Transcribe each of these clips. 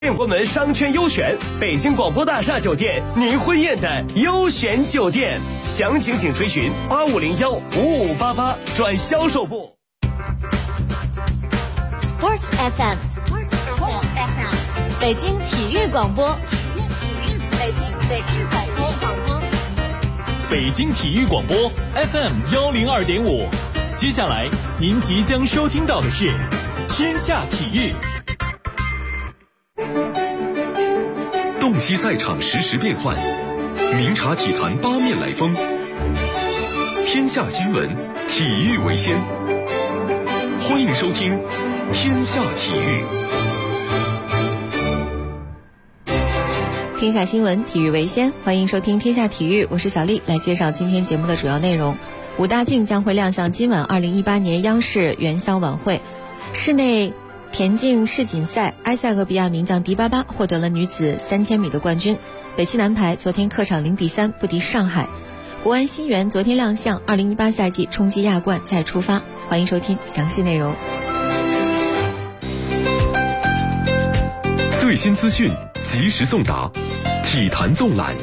我们商圈优选，北京广播大厦酒店您婚宴的优选酒店，详情请垂询85015588转销售部。 Sports FM， 北京体育广播，北京广播， 北京体育广播 FM102.5。接下来您即将收听到的是天下体育。 洞悉赛场实时变幻，明察体坛八面来风。天下新闻，体育为先。欢迎收听天下体育。 天下新闻，体育为先，欢迎收听天下体育，我是小丽，来介绍今天节目的主要内容。武大靖将会亮相今晚2018年央视元宵晚会。室内田径世锦赛，埃塞俄比亚名将迪巴巴获得了女子3000米的冠军。北汽男排昨天客场0-3不敌上海。国安新源昨天亮相，2018赛季冲击亚冠再出发。欢迎收听详细内容。 最新资讯及时送达，体坛纵览。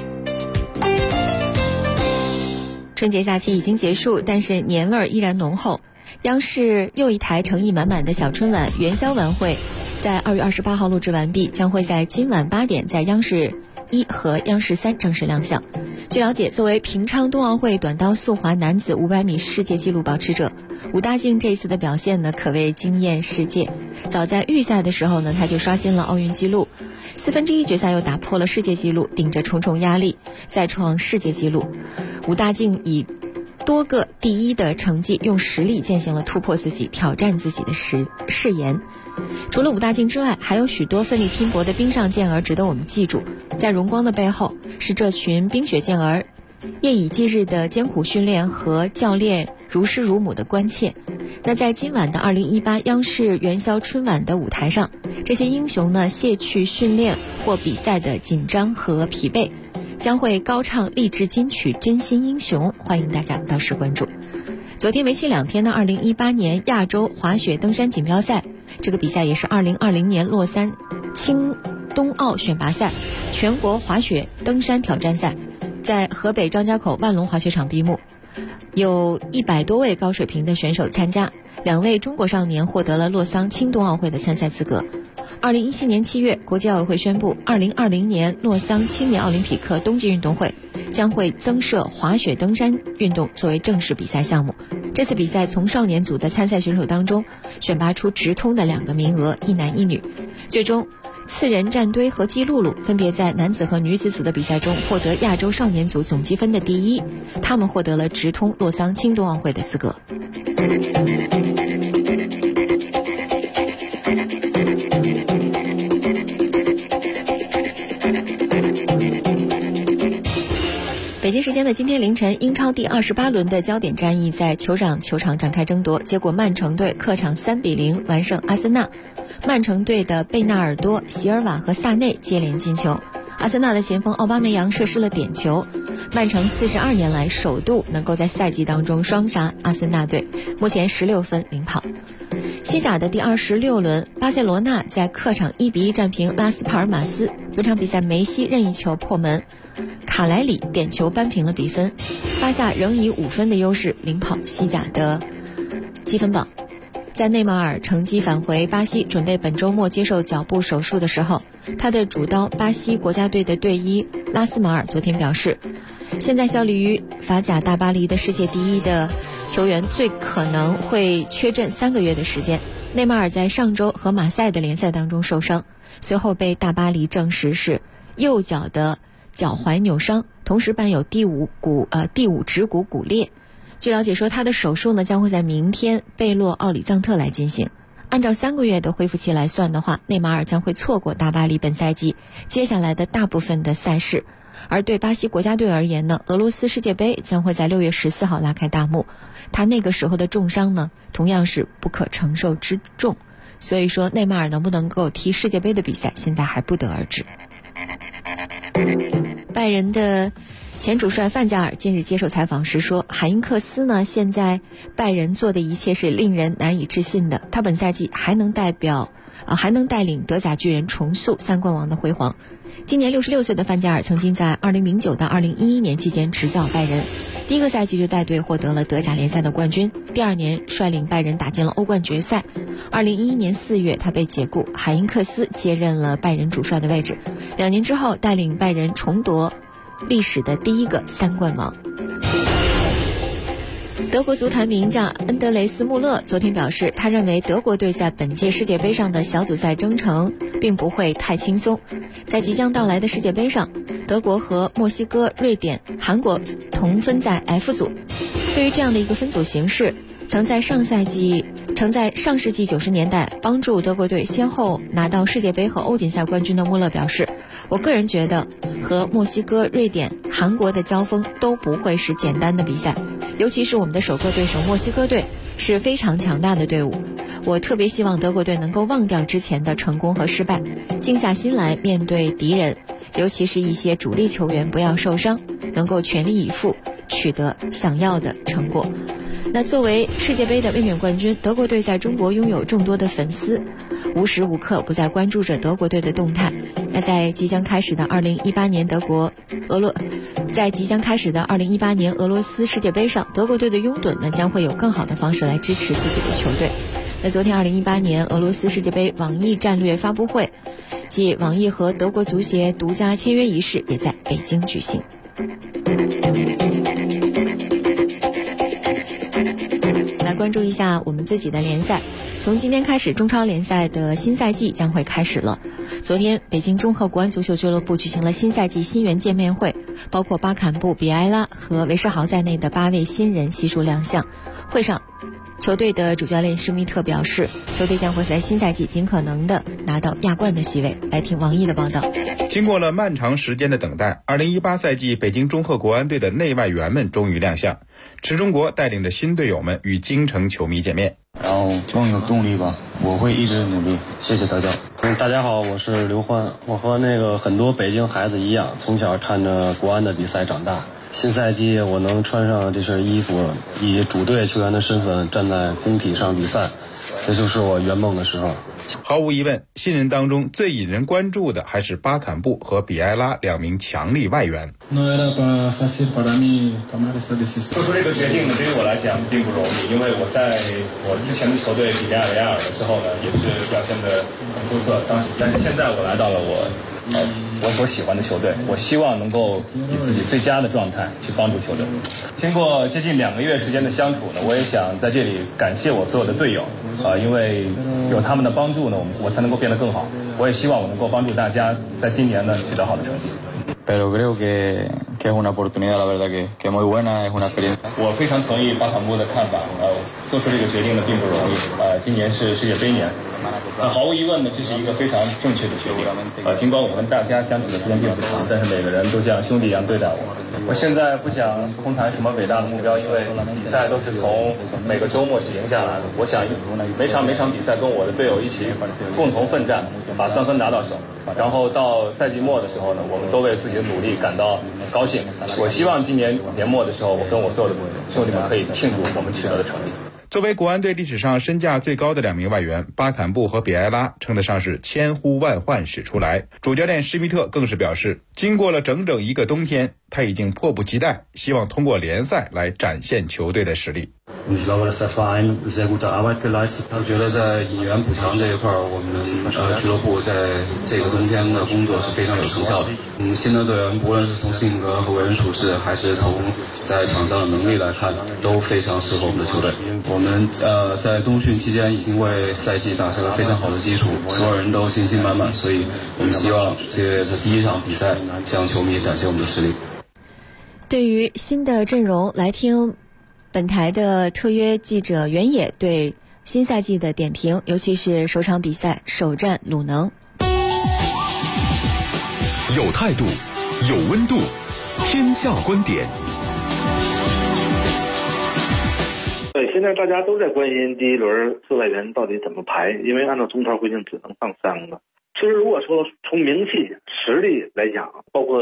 春节假期已经结束，但是年味儿依然浓厚。央视又一台诚意满满的小春晚元宵晚会在2月28号录制完毕，将会在今晚8点在央视1和央视3正式亮相。据了解，作为平昌冬奥会短道速滑男子500米世界纪录保持者，武大靖这一次的表现呢，可谓惊艳世界。早在预赛的时候呢，他就刷新了奥运纪录，1/4决赛又打破了世界纪录，顶着重重压力再创世界纪录。武大靖以多个第一的成绩，用实力践行了突破自己、挑战自己的誓言。除了武大靖之外，还有许多奋力拼搏的冰上健儿值得我们记住。在荣光的背后，是这群冰雪健儿夜以继日的艰苦训练和教练如师如母的关切。那在今晚的2018央视元宵春晚的舞台上，这些英雄呢，卸去训练或比赛的紧张和疲惫，将会高唱励志金曲《真心英雄》，欢迎大家到时关注。昨天为期2天的2018年亚洲滑雪登山锦标赛，这个比赛也是2020年洛杉矶冬奥选拔赛全国滑雪登山挑战赛，在河北张家口万隆滑雪场闭幕，有100多位高水平的选手参加，2位中国少年获得了洛桑青冬奥会的参赛资格。2017年7月，国际奥委会宣布，2020年洛桑青年奥林匹克冬季运动会将会增设滑雪登山运动作为正式比赛项目。这次比赛从少年组的参赛选手当中选拔出直通的2个名额，一男一女。最终，次人战堆和季露露分别在男子和女子组的比赛中获得亚洲少年组总积分的第一，他们获得了直通洛桑青冬奥会的资格。北京时间的今天凌晨，英超第28轮的焦点战役在酋长球场展开争夺，结果曼城队客场3-0完胜阿森纳。曼城队的贝纳尔多、席尔瓦和萨内接连进球，阿森纳的前锋奥巴梅扬射失了点球。曼城42年来首度能够在赛季当中双杀阿森纳队，目前16分领跑。西甲的第26轮，巴塞罗那在客场1-1战平拉斯帕尔马斯。本场比赛梅西任意球破门，卡莱里点球扳平了比分，巴萨仍以5分的优势领跑西甲的积分榜。在内马尔乘机返回巴西，准备本周末接受脚部手术的时候，他的主刀巴西国家队的队医拉斯马尔昨天表示，现在效力于法甲大巴黎的世界第一的球员最可能会缺阵3个月的时间。内马尔在上周和马赛的联赛当中受伤，随后被大巴黎证实是右脚的脚踝扭伤，同时伴有第五指骨骨裂。据了解说，他的手术呢将会在明天贝洛奥里藏特来进行。按照3个月的恢复期来算的话，内马尔将会错过大巴黎本赛季接下来的大部分的赛事。而对巴西国家队而言呢，俄罗斯世界杯将会在6月14号拉开大幕，他那个时候的重伤呢同样是不可承受之重，所以说内马尔能不能够踢世界杯的比赛现在还不得而知。拜仁的前主帅范加尔近日接受采访时说，海因克斯呢现在拜仁做的一切是令人难以置信的，他本赛季还能代表还能带领德甲巨人重塑三冠王的辉煌。今年66岁的范加尔曾经在2009到2011年期间执教拜仁，第一个赛季就带队获得了德甲联赛的冠军，第二年率领拜仁打进了欧冠决赛。2011年4月他被解雇，海因克斯接任了拜仁主帅的位置，2年之后带领拜仁重夺历史的第一个三冠王。德国足坛名将恩德雷斯·穆勒昨天表示，他认为德国队在本届世界杯上的小组赛征程并不会太轻松。在即将到来的世界杯上，德国和墨西哥、瑞典、韩国同分在 F 组。对于这样的一个分组形势，曾在上世纪90年代帮助德国队先后拿到世界杯和欧锦赛冠军的穆勒表示，我个人觉得和墨西哥、瑞典、韩国的交锋都不会是简单的比赛，尤其是我们的首个对手墨西哥队是非常强大的队伍。我特别希望德国队能够忘掉之前的成功和失败，静下心来面对敌人，尤其是一些主力球员不要受伤，能够全力以赴取得想要的成果。那作为世界杯的卫冕冠军，德国队在中国拥有众多的粉丝，无时无刻不在关注着德国队的动态。那在即将开始的2018年俄罗斯世界杯上，德国队的拥趸们将会有更好的方式来支持自己的球队。那昨天2018年俄罗斯世界杯网易战略发布会，即网易和德国足协独家签约仪式也在北京举行。来关注一下我们自己的联赛，从今天开始，中超联赛的新赛季将会开始了。昨天，北京中赫国安足球俱乐部举行了新赛季新员见面会，包括巴坎布、比埃拉和韦世豪在内的8位新人悉数亮相。会上，球队的主教练施密特表示，球队将会在新赛季尽可能的拿到亚冠的席位。来听王毅的报道。 经过了漫长时间的等待，2018赛季北京中赫国安队的内外援们终于亮相。池忠国带领着新队友们与京城球迷见面， 然后更有动力吧，我会一直努力，谢谢大家。大家好，我是刘欢，我和很多北京孩子一样，从小看着国安的比赛长大。新赛季我能穿上这身衣服，以主队球员的身份站在工体上比赛，这就是我圆梦的时候。 毫无疑问，新人当中最引人关注的还是巴坎布和比埃拉2名强力外援。 做出这个决定呢，对于我来讲并不容易，因为我在我之前的球队比利亚雷亚尔的时候呢，也是表现得很出色。但是现在我来到了我所喜欢的球队，我希望能够以自己最佳的状态去帮助球队。经过接近2个月时间的相处呢，我也想在这里感谢我所有的队友，因为有他们的帮助呢，我才能够变得更好。我也希望我能够帮助大家在今年呢取得好的成绩。 Pero creo que es una oportunidad, la verdad que muy buena, es una experiencia. 我非常同意巴坎布的看法，做出这个决定呢并不容易。今年是世界杯年，毫无疑问呢，这是一个非常正确的决定。尽管我跟大家相处的时间并不长，但是每个人都像兄弟一样对待我。我现在不想空谈什么伟大的目标，因为比赛都是从每个周末是赢下来的。我想每场比赛跟我的队友一起共同奋战，把3分拿到手。然后到赛季末的时候呢，我们都为自己的努力感到高兴。我希望今年年末的时候，我跟我所有的兄弟们可以庆祝我们取得的成绩。 作为国安队历史上身价最高的2名外援，巴坎布和比埃拉称得上是千呼万唤始出来。主教练施密特更是表示，经过了整整一个冬天，他已经迫不及待，希望通过联赛来展现球队的实力。 我觉得在引援补强这一块，我们俱乐部在这个冬天的工作是非常有成效的。新的队员不论是从性格和为人处事，还是从在场上的能力来看，都非常适合我们的球队。我们在冬训期间已经为赛季打下了非常好的基础，所有人都信心满满，所以我们希望这第一场比赛向球迷展现我们的实力。 对于新的阵容，来听本台的特约记者袁野对新赛季的点评，尤其是首场比赛首战鲁能。 有态度，有温度，天下观点。 对，现在大家都在关心第一轮4外援到底怎么排，因为按照中超规定只能上3个。其实如果说从名气、实力来讲，包括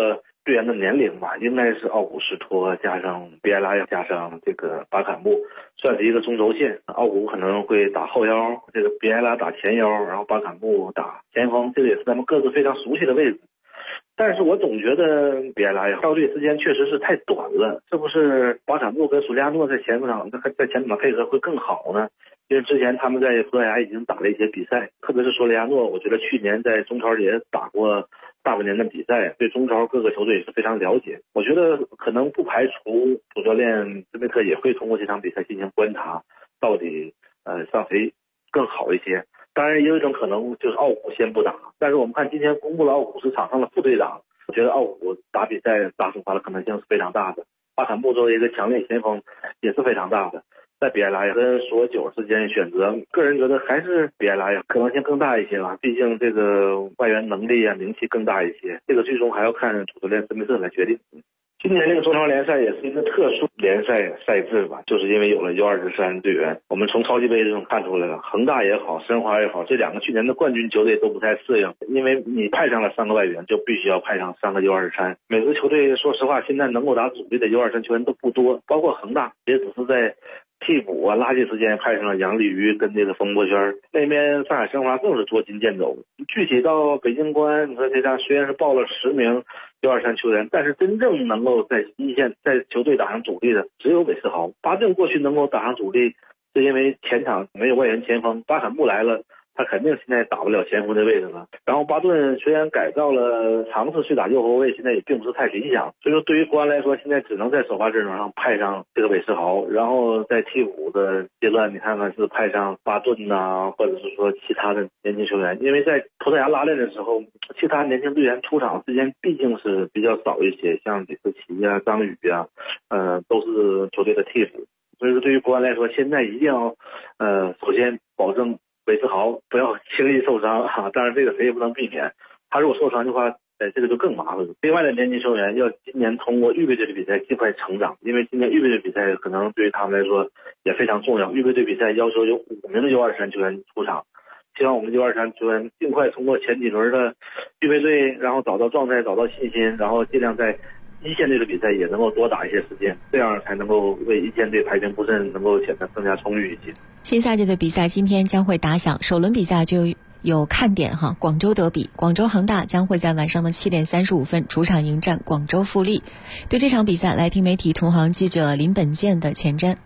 队员的年龄吧，应该是奥古斯托加上比埃拉加上这个巴坎布，算是一个中轴线。奥古可能会打后腰，这个比埃拉打前腰，然后巴坎布打前锋，这个也是他们各自非常熟悉的位置。但是我总觉得比埃拉到队之间确实是太短了，是不是巴坎布跟索利亚诺在前场配合会更好呢？因为之前他们在葡萄牙已经打了一些比赛，特别是索利亚诺，我觉得去年在中超也打过大半年的比赛，对中超各个球队也是非常了解。我觉得可能不排除主教练斯梅特也会通过这场比赛进行观察，到底上谁更好一些。当然也有一种可能就是奥古先不打，但是我们看今天公布了奥古是场上的副队长，我觉得奥古打比赛打首发的可能性是非常大的。巴坎布作为一个强烈前锋也是非常大的。在比埃拉跟索九之间选择，个人觉得还是比埃拉可能性更大一些吧，毕竟这个外援能力名气更大一些，这个最终还要看主教练斯梅特来决定。今年这个中超联赛也是一个特殊联赛赛制吧，就是因为有了U23队员，我们从超级杯这种看出来了，恒大也好，申花也好，这两个去年的冠军球队都不太适应，因为你派上了3个外援，就必须要派上3个U23。每支球队说实话，现在能够打主力的U23球员都不多，包括恒大也只是在替补垃圾时间派上了杨立瑜跟这个冯博轩，那边上海申花更是捉襟见肘。具体到北京国安，你说这家虽然是报了10名U23球员，但是真正能够在一线在球队打上主力的只有韦世豪。巴顿过去能够打上主力，是因为前场没有外援前锋，巴坎布来了，他肯定现在打不了前锋的位置了。然后巴顿虽然改造了尝试去打右后卫，现在也并不是太理想，所以说对于国安来说，现在只能在首发阵容上派上这个韦世豪，然后在替补的阶段，你看看是派上巴顿呐，或者是说其他的年轻球员，因为在葡萄牙拉练的时候，其他年轻队员出场时间毕竟是比较少一些，像李斯奇啊、张宇啊，都是球队的替补，所以说对于国安来说，现在一定要首先保证韦世豪不要轻易受伤啊，当然这个谁也不能避免，他如果受伤的话，这个就更麻烦了。另外的年轻球员要今年通过预备队的比赛尽快成长，因为今年预备队比赛可能对于他们来说也非常重要。预备队比赛要求有5名的U23球员出场，希望我们U23球员尽快通过前几轮的预备队，然后找到状态，找到信心，然后尽量在一线队的比赛也能够多打一些时间，这样才能够为一线队排兵布阵能够显得更加充裕一些。 新赛季的比赛今天将会打响，首轮比赛就有看点哈，广州德比，广州恒大将会在晚上的7点35分主场迎战广州富力。对这场比赛，来听媒体同行记者林本健的前瞻。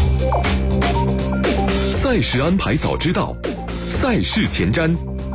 赛事安排早知道，赛事前瞻。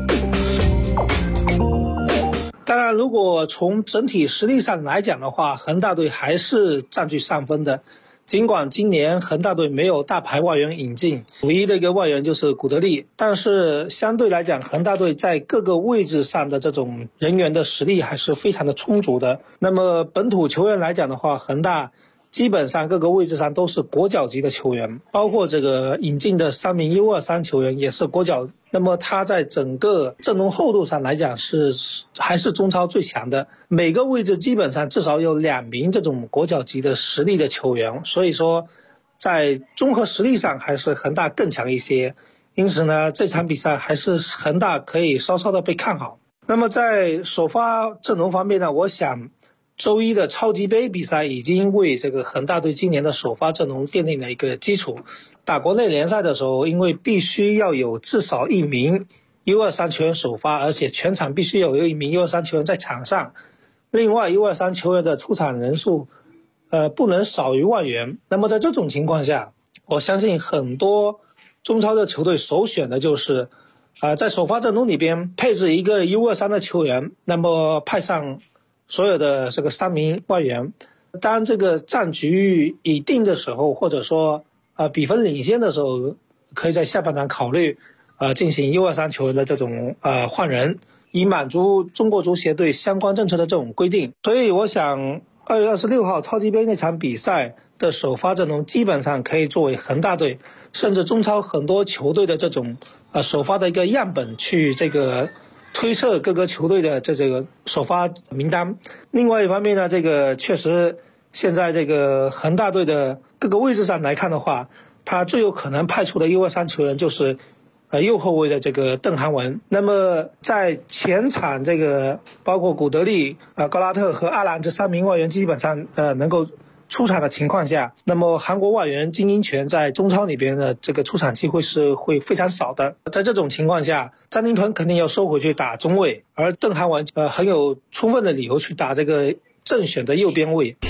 当然，如果从整体实力上来讲的话，恒大队还是占据上风的。尽管今年恒大队没有大牌外援引进，唯一的一个外援就是古德利，但是相对来讲，恒大队在各个位置上的这种人员的实力还是非常的充足的。那么本土球员来讲的话，恒大基本上各个位置上都是国脚级的球员，包括这个引进的3名U23球员也是国脚。那么他在整个阵容厚度上来讲还是中超最强的，每个位置基本上至少有2名这种国脚级的实力的球员，所以说在综合实力上还是恒大更强一些。因此呢，这场比赛还是恒大可以稍稍的被看好。那么在首发阵容方面呢，我想周一的超级杯比赛已经为这个恒大队今年的首发阵容奠定了一个基础。打国内联赛的时候，因为必须要有至少1名 U23 球员首发，而且全场必须有1名 U23 球员在场上，另外 U23 球员的出场人数不能少于10000人。那么在这种情况下，我相信很多中超的球队首选的就是在首发阵容里边配置一个 U23 的球员，那么派上所有的这个3名外援。当这个战局已定的时候，或者说比分领先的时候，可以在下半场考虑进行 U23 球员的这种换人，以满足中国足协对相关政策的这种规定。所以我想2月26号超级杯那场比赛的首发阵容基本上可以作为恒大队甚至中超很多球队的这种首发的一个样本，去这个推测各个球队的这个首发名单。另外一方面呢，这个确实现在这个恒大队的各个位置上来看的话，他最有可能派出的 U23 球员就是右后卫的这个邓涵文。那么在前场这个包括古德利、高拉特和阿兰这3名外援基本上能够出场的情况下，那么韩国外援金英权在中超里边的这个出场机会是会非常少的。在这种情况下，张琳芃肯定要收回去打中卫，而邓涵文很有充分的理由去打这个正选的右边卫。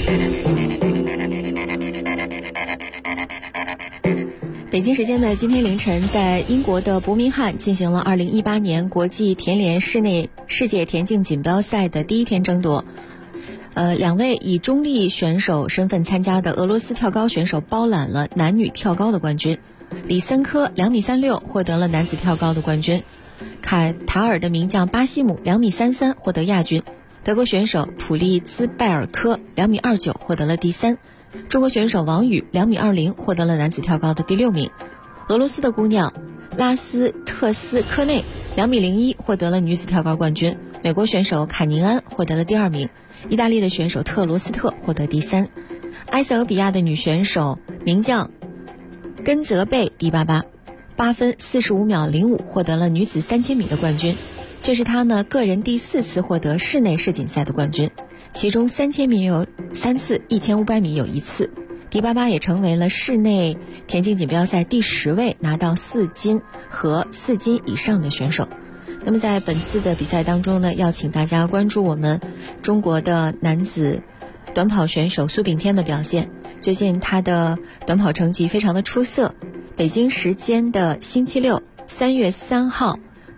北京时间的今天凌晨，在英国的伯明翰进行了2018年国际田联室内世界田径锦标赛的第一天争夺。2位以中立选手身份参加的俄罗斯跳高选手包揽了男女跳高的冠军。李森科2.36米获得了男子跳高的冠军，卡塔尔的名将巴西姆2.33米获得亚军，德国选手普利兹拜尔科2.29米获得了第3。中国选手王宇2.20米获得了男子跳高的第6名。俄罗斯的姑娘拉斯特斯科内2.01米获得了女子跳高冠军。美国选手卡宁安获得了第2名。意大利的选手特罗斯特获得第3。埃塞俄比亚的女选手名将根泽贝第88，8分45秒05获得了女子3000米的冠军。这是她呢个人第4次获得室内世锦赛的冠军，其中3000米有3次，1500米有1次。迪巴巴也成为了室内田径锦标赛第10位拿到4金和4金以上的选手。那么在本次的比赛当中呢，要请大家关注我们中国的男子短跑选手苏炳添的表现。最近他的短跑成绩非常的出色。北京时间的星期六3月3号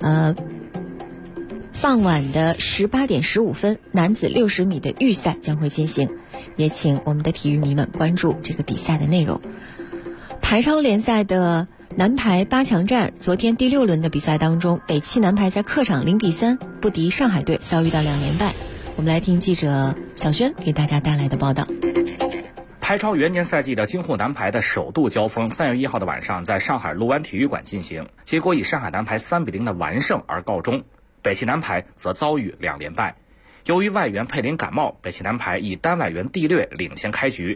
傍晚的18点15分，男子60米的预赛将会进行，也请我们的体育迷们关注这个比赛的内容。台超联赛的男排8强战，昨天第6轮的比赛当中，北汽男排在客场0-3不敌上海队，遭遇到2连败。我们来听记者小轩给大家带来的报道。 台超元年赛季的京沪男排的首度交锋3月1号的晚上在上海陆湾体育馆进行，结果以上海男排3-0的完胜而告终。北汽男排则遭遇2连败，由于外援佩林感冒，北汽男排以单外援地略领先开局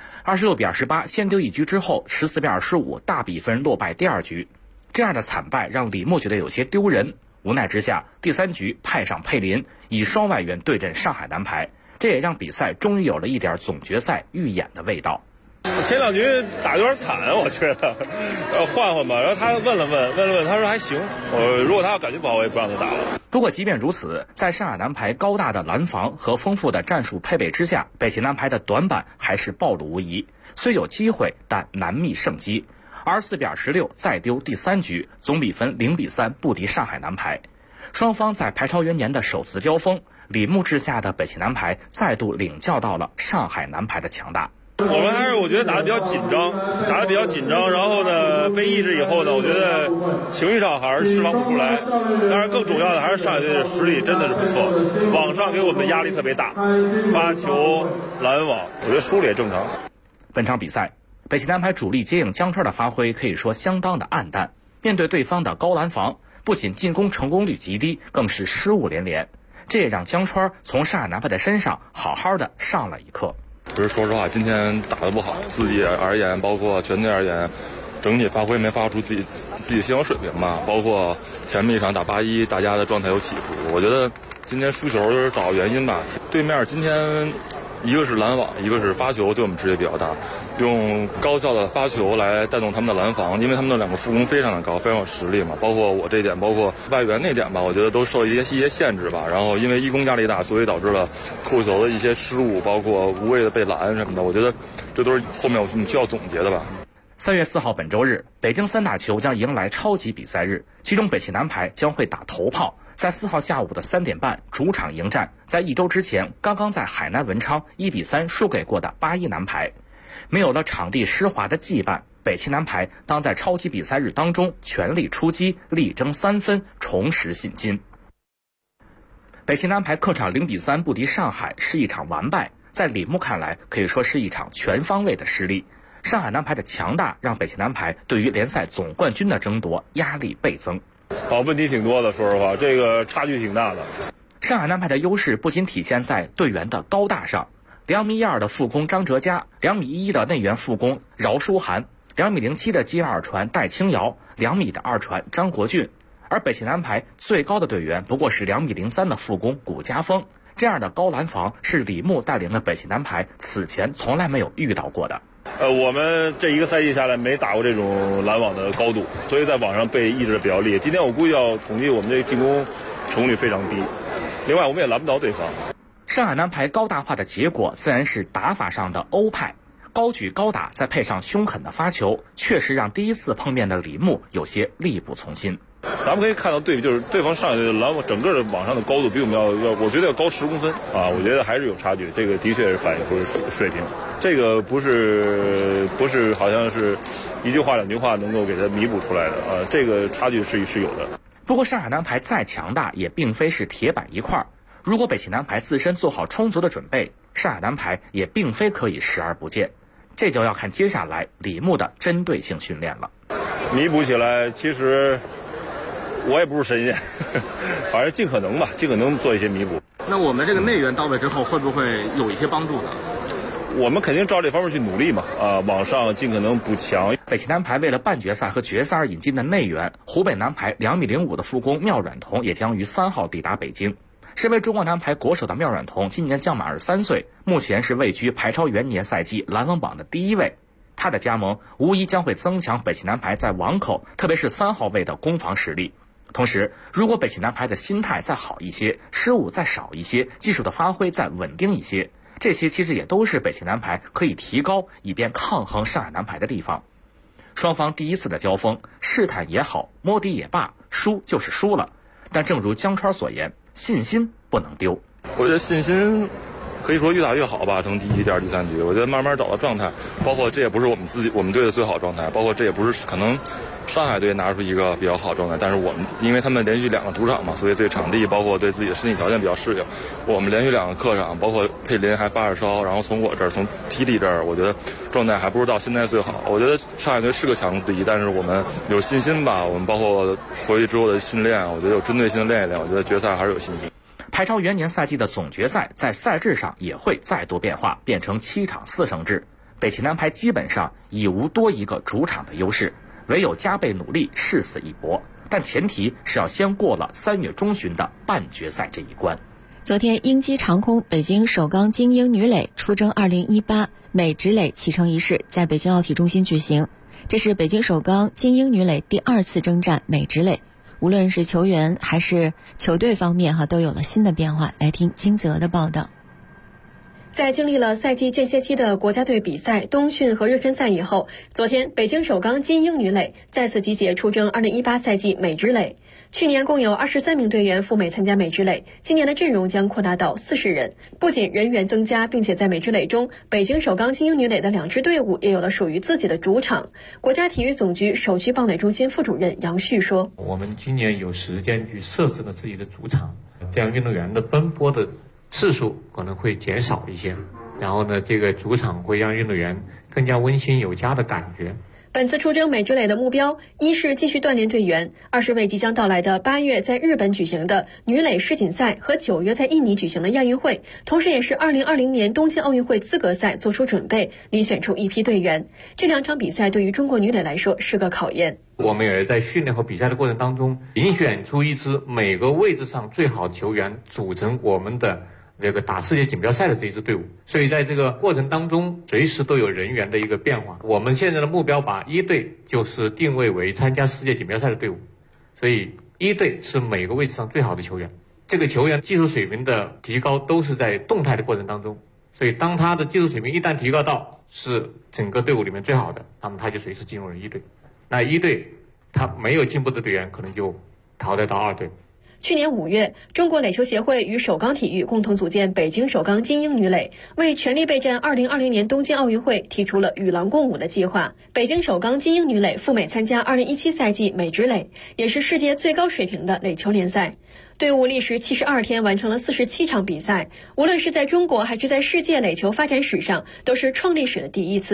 ，26-28先丢1局之后14-25大比分落败第2局。这样的惨败让李默觉得有些丢人，无奈之下第3局派上佩林，以双外援对阵上海男排，这也让比赛终于有了一点总决赛预演的味道。 前2局打得有点惨，我觉得换换吧。然后他问了问，他说还行。如果他要感觉不好，我也不让他打了。 不过即便如此，在上海男排高大的拦防和丰富的战术配备之下，北汽男排的短板还是暴露无遗，虽有机会，但难觅胜机。24-16再丢第3局，总比分0-3不敌上海男排。双方在排超元年的首次交锋，李默治下的北汽男排再度领教到了上海男排的强大。 我们还是我觉得打得比较紧张，然后呢被抑制以后呢，我觉得情绪上还是释放不出来。当然更重要的还是上海队的实力真的是不错，网上给我们的压力特别大，发球拦网，我觉得输了也正常。 本场比赛北汽男排主力接应江川的发挥可以说相当的暗淡，面对对方的高拦防，不仅进攻成功率极低，更是失误连连，这也让江川从上海男排的身上好好的上了一课。 其实说实话，今天打得不好，自己而言，包括全队而言，整体发挥没发出自己希望水平吧。包括前面一场打8-1，大家的状态有起伏。我觉得今天输球就是找原因吧。对面今天一个是拦网，一个是发球对我们职业比较大，用高效的发球来带动他们的拦防，因为他们的2个副攻非常的高，非常有实力嘛。包括我这点，包括外援那点吧，我觉得都受一些限制吧。然后因为一攻压力大，所以导致了扣球的一些失误，包括无谓的被拦什么的。我觉得这都是后面我们需要总结的吧。 3月4号本周日，北京3大球将迎来超级比赛日，其中北汽男排将会打头炮，在4号下午的3点半主场迎战在1周之前刚刚在海南文昌1-3输给过的8-1男排。没有了场地湿滑的羁绊，北汽男排当在超级比赛日当中全力出击，力争3分，重拾信心。北汽男排客场0-3不敌上海是一场完败，在李默看来可以说是一场全方位的失利。上海男排的强大让北汽男排对于联赛总冠军的争夺压力倍增。 问题挺多的，说实话，这个差距挺大的。 上海男排的优势不仅体现在队员的高大上，2.12米的副攻张哲嘉，2.11米的内援副攻饶书涵， 2.07米的接二传戴清瑶，2米的二传张国俊，而北汽男排最高的队员不过是2.03米的副攻谷家锋。这样的高拦防是李牧带领的北汽男排此前从来没有遇到过的。 我们这一个赛季下来没打过这种拦网的高度，所以在网上被抑制的比较厉害。今天我估计要统计我们这进攻成功率非常低，另外我们也拦不到对方。 上海男排高大化的结果自然是打法上的欧派，高举高打再配上凶狠的发球，确实让第一次碰面的李牧有些力不从心。 咱们可以看到对比，就是对方上海的拦网整个的网上的高度比我们要我觉得要高10公分啊，我觉得还是有差距，这个的确是反映出水平，这个不是好像是一句话两句话能够给它弥补出来的啊，这个差距是有的。 不过上海男排再强大也并非是铁板一块，如果北汽男排自身做好充足的准备，上海男排也并非可以视而不见，这就要看接下来李牧的针对性训练了。 弥补起来其实我也不是神仙，反正尽可能吧，尽可能做一些弥补。 那我们这个内援到了之后，会不会有一些帮助呢？ 我们肯定照这方面去努力嘛，往上尽可能补强。 北汽男排为了半决赛和决赛而引进的内援，湖北男排2.05米的副攻缪阮彤也将于3号抵达北京。身为中国男排国手的缪阮彤，今年将满23岁，目前是位居排超元年赛季拦网榜的第1位。他的加盟无疑将会增强北汽男排在网口，特别是3号位的攻防实力。同时，如果北汽男排的心态再好一些，失误再少一些，技术的发挥再稳定一些，这些其实也都是北汽男排可以提高以便抗衡上海男排的地方。双方第一次的交锋，试探也好，摸底也罢，输就是输了。但正如江川所言，信心不能丢。 我觉得信心可以说越打越好吧，成第1、第2、第3局，我觉得慢慢找到状态。包括这也不是我们队的最好状态，包括这也不是可能上海队拿出一个比较好状态，但是我们因为他们连续2个主场嘛，所以对场地包括对自己的身体条件比较适应。我们连续2个客场，包括佩林还发着烧，然后从我这儿从踢力这儿，我觉得状态还不如到现在最好。我觉得上海队是个强敌，但是我们有信心吧。我们包括回去之后的训练，我觉得有针对性的练一练，我觉得决赛还是有信心。 排超元年赛季的总决赛在赛制上也会再度变化，变成7场4胜制。北汽男排基本上已无多一个主场的优势，唯有加倍努力，誓死一搏。但前提是要先过了3月中旬的半决赛这一关。 昨天，英机长空北京首钢精英女垒出征2018美职垒启程仪式在北京奥体中心举行，这是北京首钢精英女垒第2次征战美职垒。无论是球员还是球队方面都有了新的变化。来听金泽的报道。 在经历了赛季间歇期的国家队比赛、冬训和热身赛以后，昨天北京首钢精英女垒再次集结出征2018赛季美职垒。去年共有23名队员赴美参加美职垒，今年的阵容将扩大到40人。不仅人员增加，并且在美职垒中，北京首钢精英女垒的2支队伍也有了属于自己的主场。国家体育总局首区棒垒中心副主任杨旭说：“ 我们今年有时间去设置了自己的主场，这样运动员的奔波的次数可能会减少一些，然后呢，这个主场会让运动员更加温馨有家的感觉。” 本次出征美职垒的目标，一是继续锻炼队员，2是为即将到来的8月在日本举行的女垒世锦赛和9月在印尼举行的亚运会，同时也是2020年东京奥运会资格赛做出准备，遴选出一批队员。这2场比赛对于中国女垒来说是个考验。 我们也在训练和比赛的过程当中，遴选出一支每个位置上最好的球员，组成我们的这个打世界锦标赛的这一支队伍。所以在这个过程当中，随时都有人员的一个变化。我们现在的目标把1队就是定位为参加世界锦标赛的队伍，所以1队是每个位置上最好的球员。这个球员技术水平的提高都是在动态的过程当中，所以当他的技术水平一旦提高到是整个队伍里面最好的，那么他就随时进入了1队。那1队他没有进步的队员可能就淘汰到2队。 去年5月，中国垒球协会与首钢体育共同组建北京首钢精英女垒，为全力备战2020年东京奥运会提出了与狼共舞的计划。北京首钢精英女垒赴美参加2017赛季美职垒，也是世界最高水平的垒球联赛。队伍历时72天完成了47场比赛，无论是在中国还是在世界垒球发展史上，都是创历史的第一次。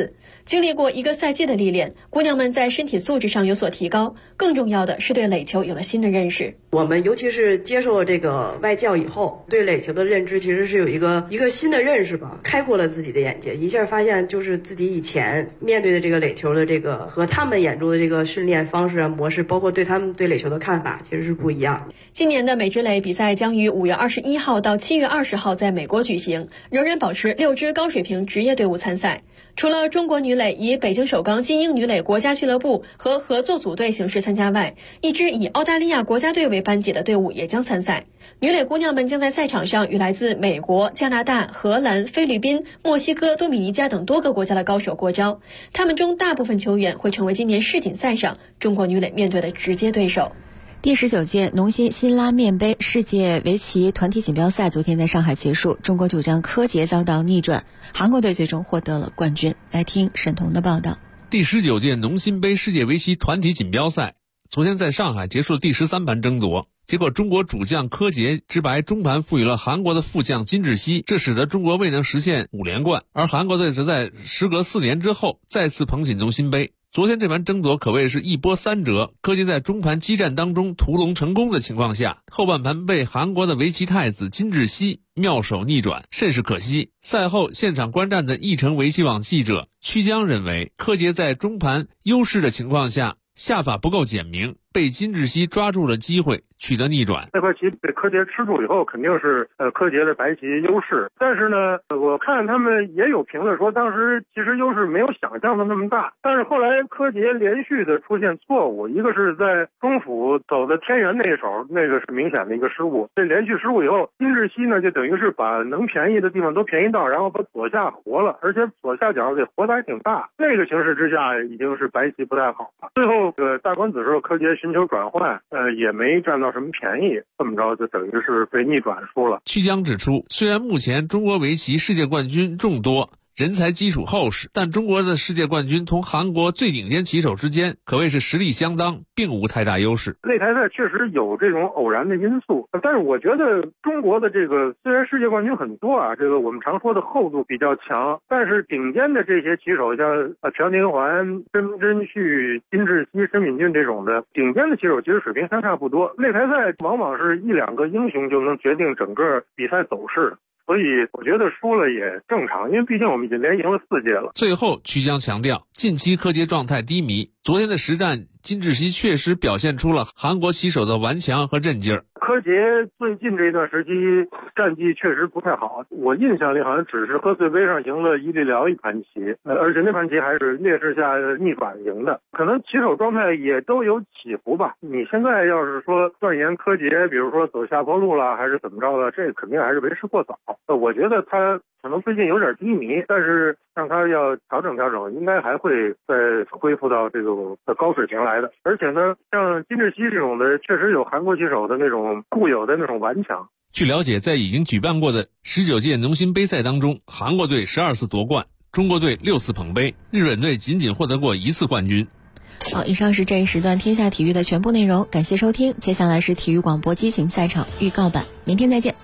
经历过一个赛季的历练，姑娘们在身体素质上有所提高，更重要的是对垒球有了新的认识。 我们尤其是接受了这个外教以后，对垒球的认知其实是有一个新的认识吧，开阔了自己的眼界，一下发现就是自己以前面对的这个垒球的这个和他们眼中的这个训练方式模式，包括对他们对垒球的看法，其实是不一样的。 今年的美职垒比赛将于5月21号到7月20号在美国举行，仍然保持6支高水平职业队伍参赛。除了中国女垒以北京首钢金鹰女垒国家俱乐部和合作组队形式参加外，一支以澳大利亚国家队为班底的队伍也将参赛。女垒姑娘们将在赛场上与来自美国、加拿大、荷兰、菲律宾、墨西哥、多米尼加等多个国家的高手过招，他们中大部分球员会成为今年世锦赛上中国女垒面对的直接对手。 第19届农心新拉面杯世界围棋团体锦标赛昨天在上海结束，中国主将柯洁遭到逆转，韩国队最终获得了冠军。来听沈彤的报道。 第19届农心杯世界围棋团体锦标赛昨天在上海结束了第13盘争夺，结果中国主将柯洁直白中盘赋予了韩国的副将金智熙，这使得中国未能实现5连冠，而韩国队则在时隔4年之后再次捧起农心杯。昨天这盘争夺可谓是一波三折，柯洁在中盘激战当中屠龙成功的情况下，后半盘被韩国的围棋太子金智熙妙手逆转，甚是可惜。赛后现场观战的易成围棋网记者曲江认为，柯洁在中盘优势的情况下下法不够简明，被金智熙抓住了机会取得逆转。 那块棋被柯洁吃住以后，肯定是柯洁的白棋优势。但是呢，我看他们也有评论说，当时其实优势没有想象的那么大。但是后来柯洁连续的出现错误，一个是在中府走的天元那一手，那个是明显的一个失误。这连续失误以后，金智熙呢就等于是把能便宜的地方都便宜到，然后把左下活了，而且左下角给活得还挺大。那个形势之下，已经是白棋不太好了。最后大官子时候，柯洁寻求转换，也没占到什么便宜，这么着就等于是被逆转输了。 曲江指出，虽然目前中国围棋世界冠军众多，人才基础厚实，但中国的世界冠军同韩国最顶尖棋手之间可谓是实力相当，并无太大优势。 擂台赛确实有这种偶然的因素，但是我觉得中国的这个虽然世界冠军很多啊，这个我们常说的厚度比较强，但是顶尖的这些棋手，像朴廷桓、申真旭、金智熙、申敏俊这种的顶尖的棋手，其实水平相差不多。擂台赛往往是1、2个英雄就能决定整个比赛走势。所以我觉得输了也正常，因为毕竟我们已经连赢了4届了。 最后曲江强调，近期柯洁状态低迷，昨天的实战金智熙确实表现出了韩国棋手的顽强和韧劲儿。 柯洁最近这段时期战绩确实不太好，我印象里好像只是贺岁杯上赢了伊利辽1盘棋，而且那盘棋还是劣势下逆转赢的。可能棋手状态也都有起伏吧。你现在要是说断言柯洁，比如说走下坡路了，还是怎么着了，这肯定还是为时过早。我觉得他可能最近有点低迷，但是让他要调整调整，应该还会再恢复到这个高水平来的。而且呢，像金智熙这种的，确实有韩国棋手的那种固有的那种顽强。 据了解，在已经举办过的19届农心杯赛当中，韩国队12次夺冠，中国队6次捧杯，日本队仅仅获得过1次冠军。 好，以上是这一时段天下体育的全部内容，感谢收听。接下来是体育广播激情赛场预告版，明天再见。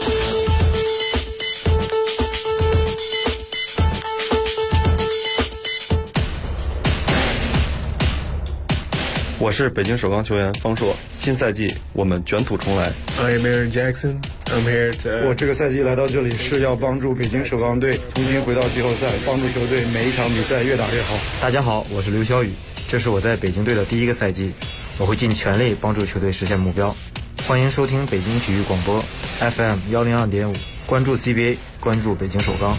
我是北京首钢球员方硕，新赛季我们卷土重来。 I'm Aaron Jackson. I'm here to. 我这个赛季来到这里是要帮助北京首钢队重新回到季后赛，帮助球队每一场比赛越打越好。 大家好，我是刘晓宇，这是我在北京队的第一个赛季，我会尽全力帮助球队实现目标。欢迎收听北京体育广播 FM 102.5，关注 CBA， 关注北京首钢。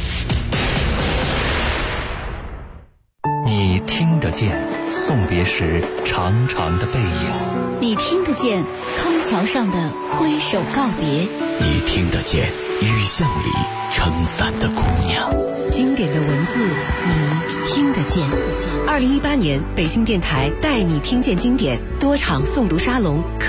你听得见送别时长长的背影， 你听得见康桥上的挥手告别， 你听得见雨巷里撑伞的姑娘。 经典的文字你听得见。2018年北京电台带你听见经典多场诵读沙龙。